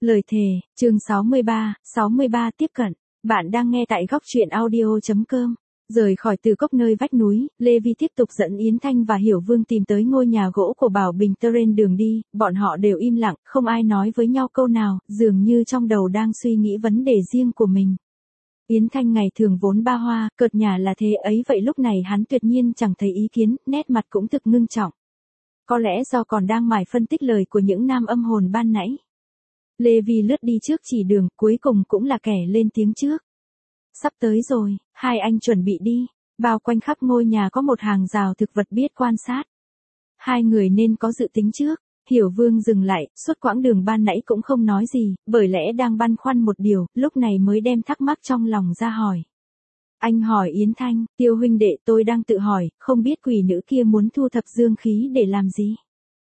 Lời thề, chương 63 tiếp cận. Bạn đang nghe tại góc truyện audio.com. Rời khỏi Từ Cốc nơi vách núi, Lê Vi tiếp tục dẫn Yến Thanh và Hiểu Vương tìm tới ngôi nhà gỗ của Bảo Bình trên đường đi, bọn họ đều im lặng, không ai nói với nhau câu nào, dường như trong đầu đang suy nghĩ vấn đề riêng của mình. Yến Thanh ngày thường vốn ba hoa, cợt nhả là thế ấy vậy lúc này hắn tuyệt nhiên chẳng thấy ý kiến, nét mặt cũng thực ngưng trọng. Có lẽ do còn đang mải phân tích lời của những nam âm hồn ban nãy. Lê Vi lướt đi trước chỉ đường, cuối cùng cũng là kẻ lên tiếng trước. Sắp tới rồi, hai anh chuẩn bị đi, bao quanh khắp ngôi nhà có một hàng rào thực vật biết quan sát. Hai người nên có dự tính trước, Hiểu Vương dừng lại, suốt quãng đường ban nãy cũng không nói gì, bởi lẽ đang băn khoăn một điều, lúc này mới đem thắc mắc trong lòng ra hỏi. Anh hỏi Yến Thanh, Tiêu huynh đệ tôi đang tự hỏi, không biết quỷ nữ kia muốn thu thập dương khí để làm gì.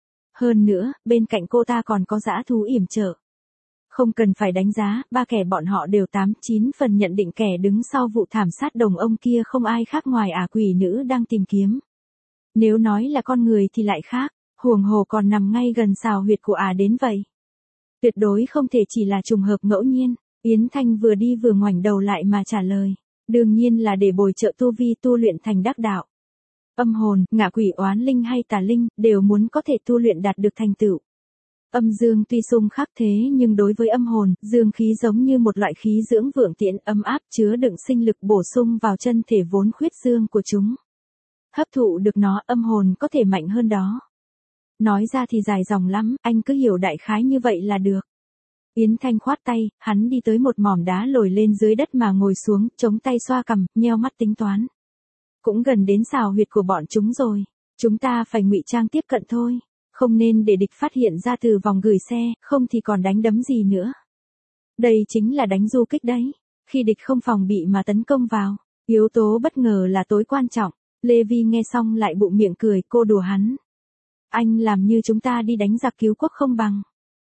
Hơn nữa, bên cạnh cô ta còn có dã thú yểm trợ. Không cần phải đánh giá, ba kẻ bọn họ đều 8-9 phần nhận định kẻ đứng sau vụ thảm sát đồng ông kia không ai khác ngoài quỷ nữ đang tìm kiếm. Nếu nói là con người thì lại khác, huống hồ còn nằm ngay gần xào huyệt của đến vậy. Tuyệt đối không thể chỉ là trùng hợp ngẫu nhiên. Yến Thanh vừa đi vừa ngoảnh đầu lại mà trả lời, đương nhiên là để bồi trợ tu vi tu luyện thành đắc đạo. Âm hồn, ngạ quỷ oán linh hay tà linh, đều muốn có thể tu luyện đạt được thành tựu. Âm dương tuy xung khắc thế nhưng đối với âm hồn, dương khí giống như một loại khí dưỡng vượng tiện ấm áp chứa đựng sinh lực bổ sung vào chân thể vốn khuyết dương của chúng. Hấp thụ được nó, âm hồn có thể mạnh hơn đó. Nói ra thì dài dòng lắm, anh cứ hiểu đại khái như vậy là được. Yến Thanh khoát tay, hắn đi tới một mỏm đá lồi lên dưới đất mà ngồi xuống, chống tay xoa cằm, nheo mắt tính toán. Cũng gần đến xào huyệt của bọn chúng rồi, chúng ta phải ngụy trang tiếp cận thôi. Không nên để địch phát hiện ra từ vòng gửi xe, không thì còn đánh đấm gì nữa. Đây chính là đánh du kích đấy. Khi địch không phòng bị mà tấn công vào, yếu tố bất ngờ là tối quan trọng. Lê Vi nghe xong lại bụng miệng cười, cô đùa hắn. Anh làm như chúng ta đi đánh giặc cứu quốc không bằng.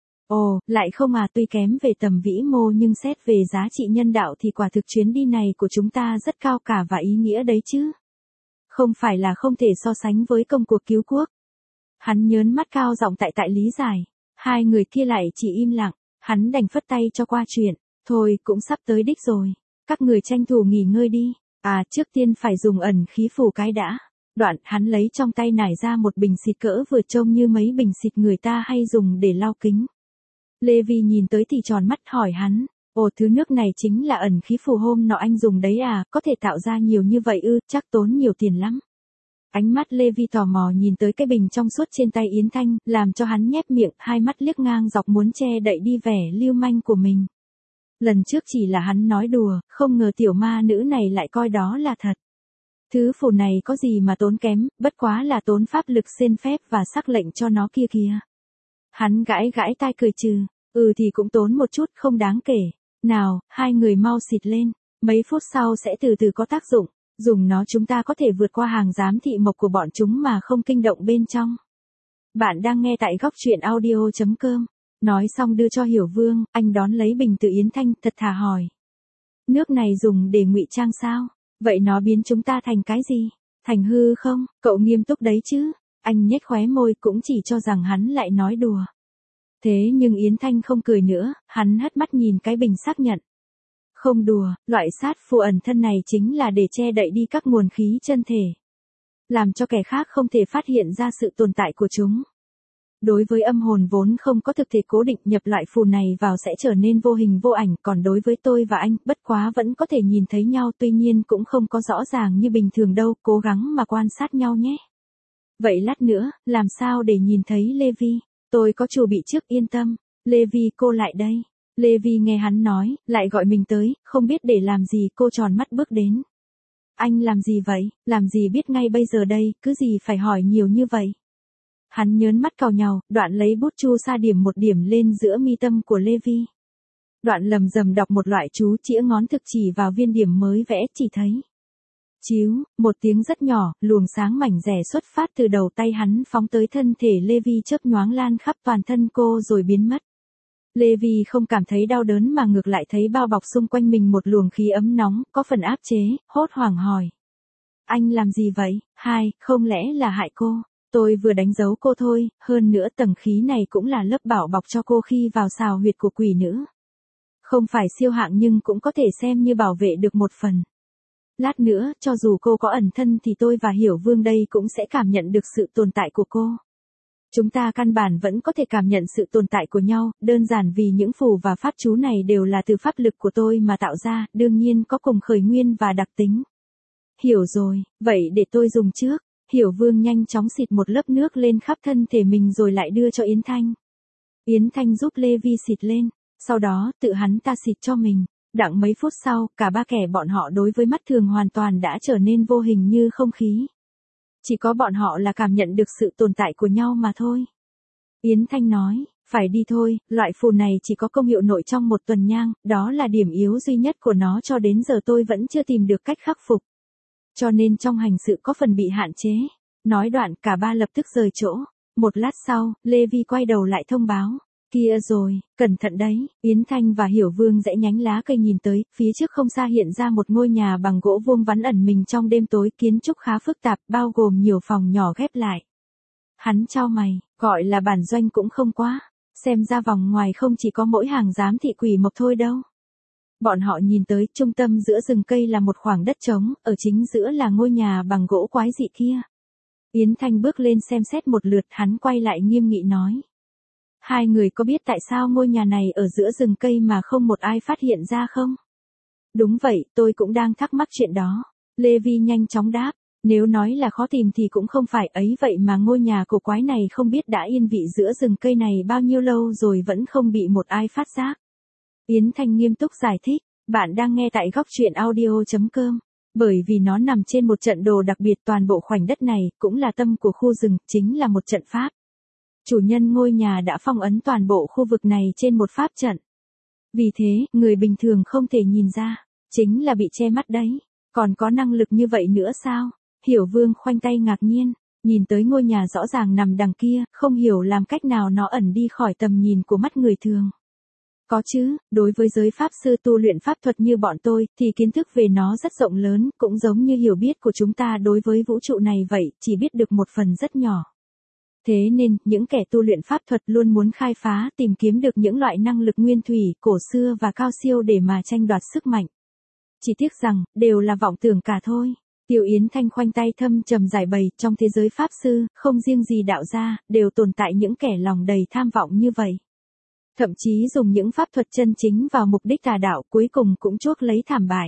Ồ, lại không tuy kém về tầm vĩ mô nhưng xét về giá trị nhân đạo thì quả thực chuyến đi này của chúng ta rất cao cả và ý nghĩa đấy chứ. Không phải là không thể so sánh với công cuộc cứu quốc. Hắn nhớn mắt cao giọng tại lý giải. Hai người kia lại chỉ im lặng, hắn đành phất tay cho qua chuyện. Thôi, cũng sắp tới đích rồi. Các người tranh thủ nghỉ ngơi đi. Trước tiên phải dùng ẩn khí phủ cái đã. Đoạn, hắn lấy trong tay nải ra một bình xịt cỡ vừa trông như mấy bình xịt người ta hay dùng để lau kính. Lê Vi nhìn tới thì tròn mắt hỏi hắn. Ồ, thứ nước này chính là ẩn khí phủ hôm nọ anh dùng đấy có thể tạo ra nhiều như vậy chắc tốn nhiều tiền lắm. Ánh mắt Lê Vi tò mò nhìn tới cái bình trong suốt trên tay Yến Thanh, làm cho hắn nhếch miệng, hai mắt liếc ngang dọc muốn che đậy đi vẻ lưu manh của mình. Lần trước chỉ là hắn nói đùa, không ngờ tiểu ma nữ này lại coi đó là thật. Thứ phù này có gì mà tốn kém, bất quá là tốn pháp lực xin phép và sắc lệnh cho nó kia kìa. Hắn gãi tai cười trừ, thì cũng tốn một chút, không đáng kể. Nào, hai người mau xịt lên, mấy phút sau sẽ từ từ có tác dụng. Dùng nó chúng ta có thể vượt qua hàng giám thị mộc của bọn chúng mà không kinh động bên trong. Bạn đang nghe tại góc truyện audio.com. Nói xong đưa cho Hiểu Vương, anh đón lấy bình từ Yến Thanh, thật thà hỏi. Nước này dùng để ngụy trang sao? Vậy nó biến chúng ta thành cái gì? Thành hư không? Cậu nghiêm túc đấy chứ? Anh nhếch khóe môi cũng chỉ cho rằng hắn lại nói đùa. Thế nhưng Yến Thanh không cười nữa, hắn hất mắt nhìn cái bình xác nhận. Không đùa, loại sát phù ẩn thân này chính là để che đậy đi các nguồn khí chân thể. Làm cho kẻ khác không thể phát hiện ra sự tồn tại của chúng. Đối với âm hồn vốn không có thực thể cố định, nhập loại phù này vào sẽ trở nên vô hình vô ảnh, còn đối với tôi và anh, bất quá vẫn có thể nhìn thấy nhau, tuy nhiên cũng không có rõ ràng như bình thường đâu, cố gắng mà quan sát nhau nhé. Vậy lát nữa, làm sao để nhìn thấy Lê Vi? Tôi có chuẩn bị trước, yên tâm. Lê Vi, cô lại đây. Lê Vi nghe hắn nói, lại gọi mình tới, không biết để làm gì, cô tròn mắt bước đến. Anh làm gì vậy? Làm gì biết ngay bây giờ đây, cứ gì phải hỏi nhiều như vậy? Hắn nhớn mắt cau nhàu, đoạn lấy bút chu sa điểm một điểm lên giữa mi tâm của Lê Vi. Đoạn lầm rầm đọc một loại chú chĩa ngón thực chỉ vào viên điểm mới vẽ, chỉ thấy. Chíu, một tiếng rất nhỏ, luồng sáng mảnh rẻ xuất phát từ đầu tay hắn phóng tới thân thể Lê Vi chớp nhoáng lan khắp toàn thân cô rồi biến mất. Lê Vi không cảm thấy đau đớn mà ngược lại thấy bao bọc xung quanh mình một luồng khí ấm nóng, có phần áp chế, hốt hoảng hỏi. Anh làm gì vậy? Không lẽ là hại cô? Tôi vừa đánh dấu cô thôi, hơn nữa tầng khí này cũng là lớp bảo bọc cho cô khi vào xào huyệt của quỷ nữ. Không phải siêu hạng nhưng cũng có thể xem như bảo vệ được một phần. Lát nữa, cho dù cô có ẩn thân thì tôi và Hiểu Vương đây cũng sẽ cảm nhận được sự tồn tại của cô. Chúng ta căn bản vẫn có thể cảm nhận sự tồn tại của nhau, đơn giản vì những phù và pháp chú này đều là từ pháp lực của tôi mà tạo ra, đương nhiên có cùng khởi nguyên và đặc tính. Hiểu rồi, vậy để tôi dùng trước. Hiểu Vương nhanh chóng xịt một lớp nước lên khắp thân thể mình rồi lại đưa cho Yến Thanh. Yến Thanh giúp Lê Vi xịt lên, sau đó tự hắn ta xịt cho mình. Đặng mấy phút sau, cả ba kẻ bọn họ đối với mắt thường hoàn toàn đã trở nên vô hình như không khí. Chỉ có bọn họ là cảm nhận được sự tồn tại của nhau mà thôi. Yến Thanh nói, phải đi thôi, loại phù này chỉ có công hiệu nội trong một tuần nhang, đó là điểm yếu duy nhất của nó cho đến giờ tôi vẫn chưa tìm được cách khắc phục. Cho nên trong hành sự có phần bị hạn chế. Nói đoạn cả ba lập tức rời chỗ. Một lát sau, Lê Vi quay đầu lại thông báo. Kia rồi, cẩn thận đấy. Yến Thanh và Hiểu Vương rẽ nhánh lá cây nhìn tới, phía trước không xa hiện ra một ngôi nhà bằng gỗ vuông vắn ẩn mình trong đêm tối, kiến trúc khá phức tạp, bao gồm nhiều phòng nhỏ ghép lại. Hắn chau mày, gọi là bản doanh cũng không quá. Xem ra vòng ngoài không chỉ có mỗi hàng giám thị quỷ mộc thôi đâu. Bọn họ nhìn tới, trung tâm giữa rừng cây là một khoảng đất trống, ở chính giữa là ngôi nhà bằng gỗ quái dị kia. Yến Thanh bước lên xem xét một lượt, hắn quay lại nghiêm nghị nói. Hai người có biết tại sao ngôi nhà này ở giữa rừng cây mà không một ai phát hiện ra không? Đúng vậy, tôi cũng đang thắc mắc chuyện đó. Lê Vi nhanh chóng đáp, nếu nói là khó tìm thì cũng không phải ấy vậy mà ngôi nhà cổ quái này không biết đã yên vị giữa rừng cây này bao nhiêu lâu rồi vẫn không bị một ai phát giác. Yến Thanh nghiêm túc giải thích, bạn đang nghe tại góc truyện audio.com. Bởi vì nó nằm trên một trận đồ đặc biệt, toàn bộ khoảnh đất này cũng là tâm của khu rừng, chính là một trận pháp. Chủ nhân ngôi nhà đã phong ấn toàn bộ khu vực này trên một pháp trận. Vì thế, người bình thường không thể nhìn ra, chính là bị che mắt đấy. Còn có năng lực như vậy nữa sao? Hiểu Vương khoanh tay ngạc nhiên, nhìn tới ngôi nhà rõ ràng nằm đằng kia, không hiểu làm cách nào nó ẩn đi khỏi tầm nhìn của mắt người thường. Có chứ, đối với giới pháp sư tu luyện pháp thuật như bọn tôi, thì kiến thức về nó rất rộng lớn, cũng giống như hiểu biết của chúng ta đối với vũ trụ này vậy, chỉ biết được một phần rất nhỏ. Thế nên, những kẻ tu luyện pháp thuật luôn muốn khai phá, tìm kiếm được những loại năng lực nguyên thủy, cổ xưa và cao siêu để mà tranh đoạt sức mạnh. Chỉ tiếc rằng, đều là vọng tưởng cả thôi. Tiêu Yến Thanh khoanh tay thâm trầm giải bày, trong thế giới pháp sư, không riêng gì đạo gia, đều tồn tại những kẻ lòng đầy tham vọng như vậy. Thậm chí dùng những pháp thuật chân chính vào mục đích tà đạo, cuối cùng cũng chuốc lấy thảm bại.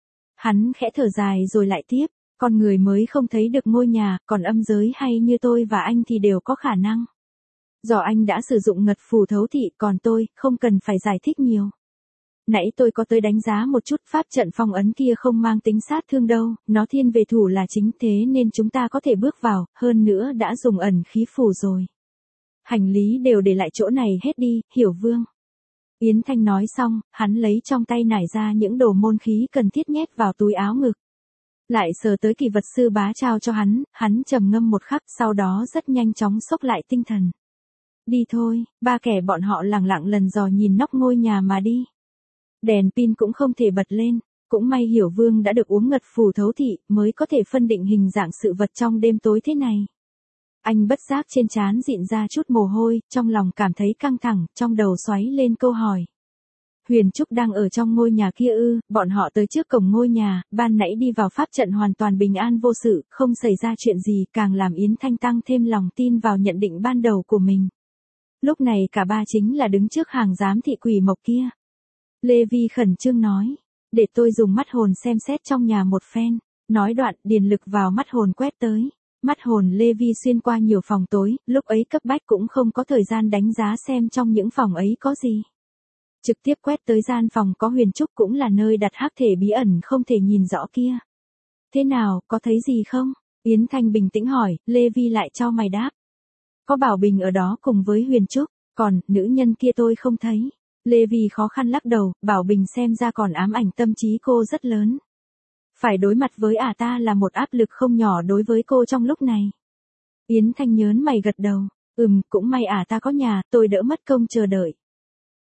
Hắn khẽ thở dài rồi lại tiếp, con người mới không thấy được ngôi nhà, còn âm giới hay như tôi và anh thì đều có khả năng. Do anh đã sử dụng ngật phù thấu thị, còn tôi, không cần phải giải thích nhiều. Nãy tôi có tới đánh giá một chút, pháp trận phong ấn kia không mang tính sát thương đâu, nó thiên về thủ là chính, thế nên chúng ta có thể bước vào, hơn nữa đã dùng ẩn khí phù rồi. Hành lý đều để lại chỗ này hết đi, Hiểu Vương. Yến Thanh nói xong, hắn lấy trong tay nải ra những đồ môn khí cần thiết nhét vào túi áo ngực. Lại sờ tới kỳ vật sư bá trao cho hắn trầm ngâm một khắc, sau đó rất nhanh chóng xốc lại tinh thần. Đi thôi, ba kẻ bọn họ lẳng lặng lần dò nhìn nóc ngôi nhà mà đi. Đèn pin cũng không thể bật lên, cũng may Hiểu Vương đã được uống ngật phù thấu thị, mới có thể phân định hình dạng sự vật trong đêm tối thế này. Anh bất giác trên trán dịn ra chút mồ hôi, trong lòng cảm thấy căng thẳng, trong đầu xoáy lên câu hỏi. Huyền Trúc đang ở trong ngôi nhà kia ư? Bọn họ tới trước cổng ngôi nhà, ban nãy đi vào pháp trận hoàn toàn bình an vô sự, không xảy ra chuyện gì, càng làm Yến Thanh tăng thêm lòng tin vào nhận định ban đầu của mình. Lúc này cả ba chính là đứng trước hàng giám thị quỷ mộc kia. Lê Vi khẩn trương nói, để tôi dùng mắt hồn xem xét trong nhà một phen. Nói đoạn, điền lực vào mắt hồn quét tới. Mắt hồn Lê Vi xuyên qua nhiều phòng tối, lúc ấy cấp bách cũng không có thời gian đánh giá xem trong những phòng ấy có gì. Trực tiếp quét tới gian phòng có Huyền Trúc, cũng là nơi đặt hắc thể bí ẩn không thể nhìn rõ kia. Thế nào, có thấy gì không? Yến Thanh bình tĩnh hỏi, Lê Vi lại cho mày đáp. Có Bảo Bình ở đó cùng với Huyền Trúc, còn, nữ nhân kia tôi không thấy. Lê Vi khó khăn lắc đầu, Bảo Bình xem ra còn ám ảnh tâm trí cô rất lớn. Phải đối mặt với ta là một áp lực không nhỏ đối với cô trong lúc này. Yến Thanh nhớn mày gật đầu, cũng may ta có nhà, tôi đỡ mất công chờ đợi.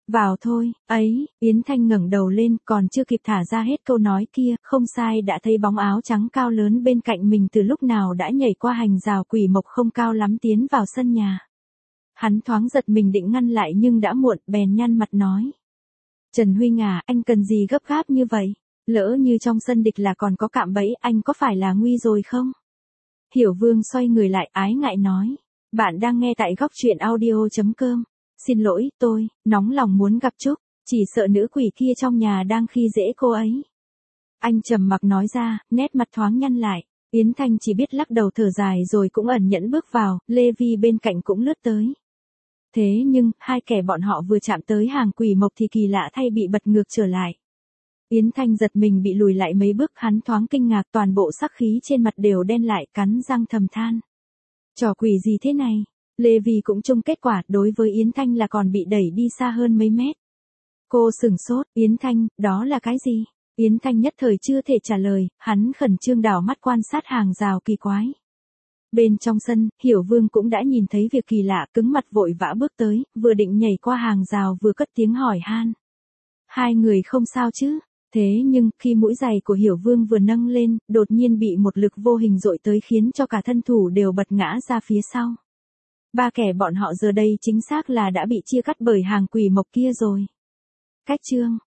Vào thôi, ấy, Yến Thanh ngẩng đầu lên, còn chưa kịp thả ra hết câu nói kia, không sai đã thấy bóng áo trắng cao lớn bên cạnh mình từ lúc nào đã nhảy qua hành rào quỷ mộc không cao lắm tiến vào sân nhà. Hắn thoáng giật mình định ngăn lại nhưng đã muộn, bèn nhăn mặt nói. Trần Huynh à, anh cần gì gấp gáp như vậy? Lỡ như trong sân địch là còn có cạm bẫy, anh có phải là nguy rồi không? Hiểu Vương xoay người lại ái ngại nói. Bạn đang nghe tại góc truyện audio.com. Xin lỗi, tôi, nóng lòng muốn gặp Trúc, chỉ sợ nữ quỷ kia trong nhà đang khi dễ cô ấy. Anh trầm mặc nói ra, nét mặt thoáng nhăn lại. Yến Thanh chỉ biết lắc đầu thở dài rồi cũng ẩn nhẫn bước vào, Lê Vi bên cạnh cũng lướt tới. Thế nhưng, hai kẻ bọn họ vừa chạm tới hàng quỷ mộc thì kỳ lạ thay bị bật ngược trở lại. Yến Thanh giật mình bị lùi lại mấy bước, hắn thoáng kinh ngạc, toàn bộ sắc khí trên mặt đều đen lại, cắn răng thầm than. Trò quỷ gì thế này? Lê Vi cũng chung kết quả, đối với Yến Thanh là còn bị đẩy đi xa hơn mấy mét. Cô sửng sốt, Yến Thanh, đó là cái gì? Yến Thanh nhất thời chưa thể trả lời, hắn khẩn trương đảo mắt quan sát hàng rào kỳ quái. Bên trong sân, Hiểu Vương cũng đã nhìn thấy việc kỳ lạ, cứng mặt vội vã bước tới, vừa định nhảy qua hàng rào vừa cất tiếng hỏi han. Hai người không sao chứ? Thế nhưng, khi mũi giày của Hiểu Vương vừa nâng lên, đột nhiên bị một lực vô hình dội tới khiến cho cả thân thủ đều bật ngã ra phía sau. Ba kẻ bọn họ giờ đây chính xác là đã bị chia cắt bởi hàng quỷ mộc kia rồi. Cách chương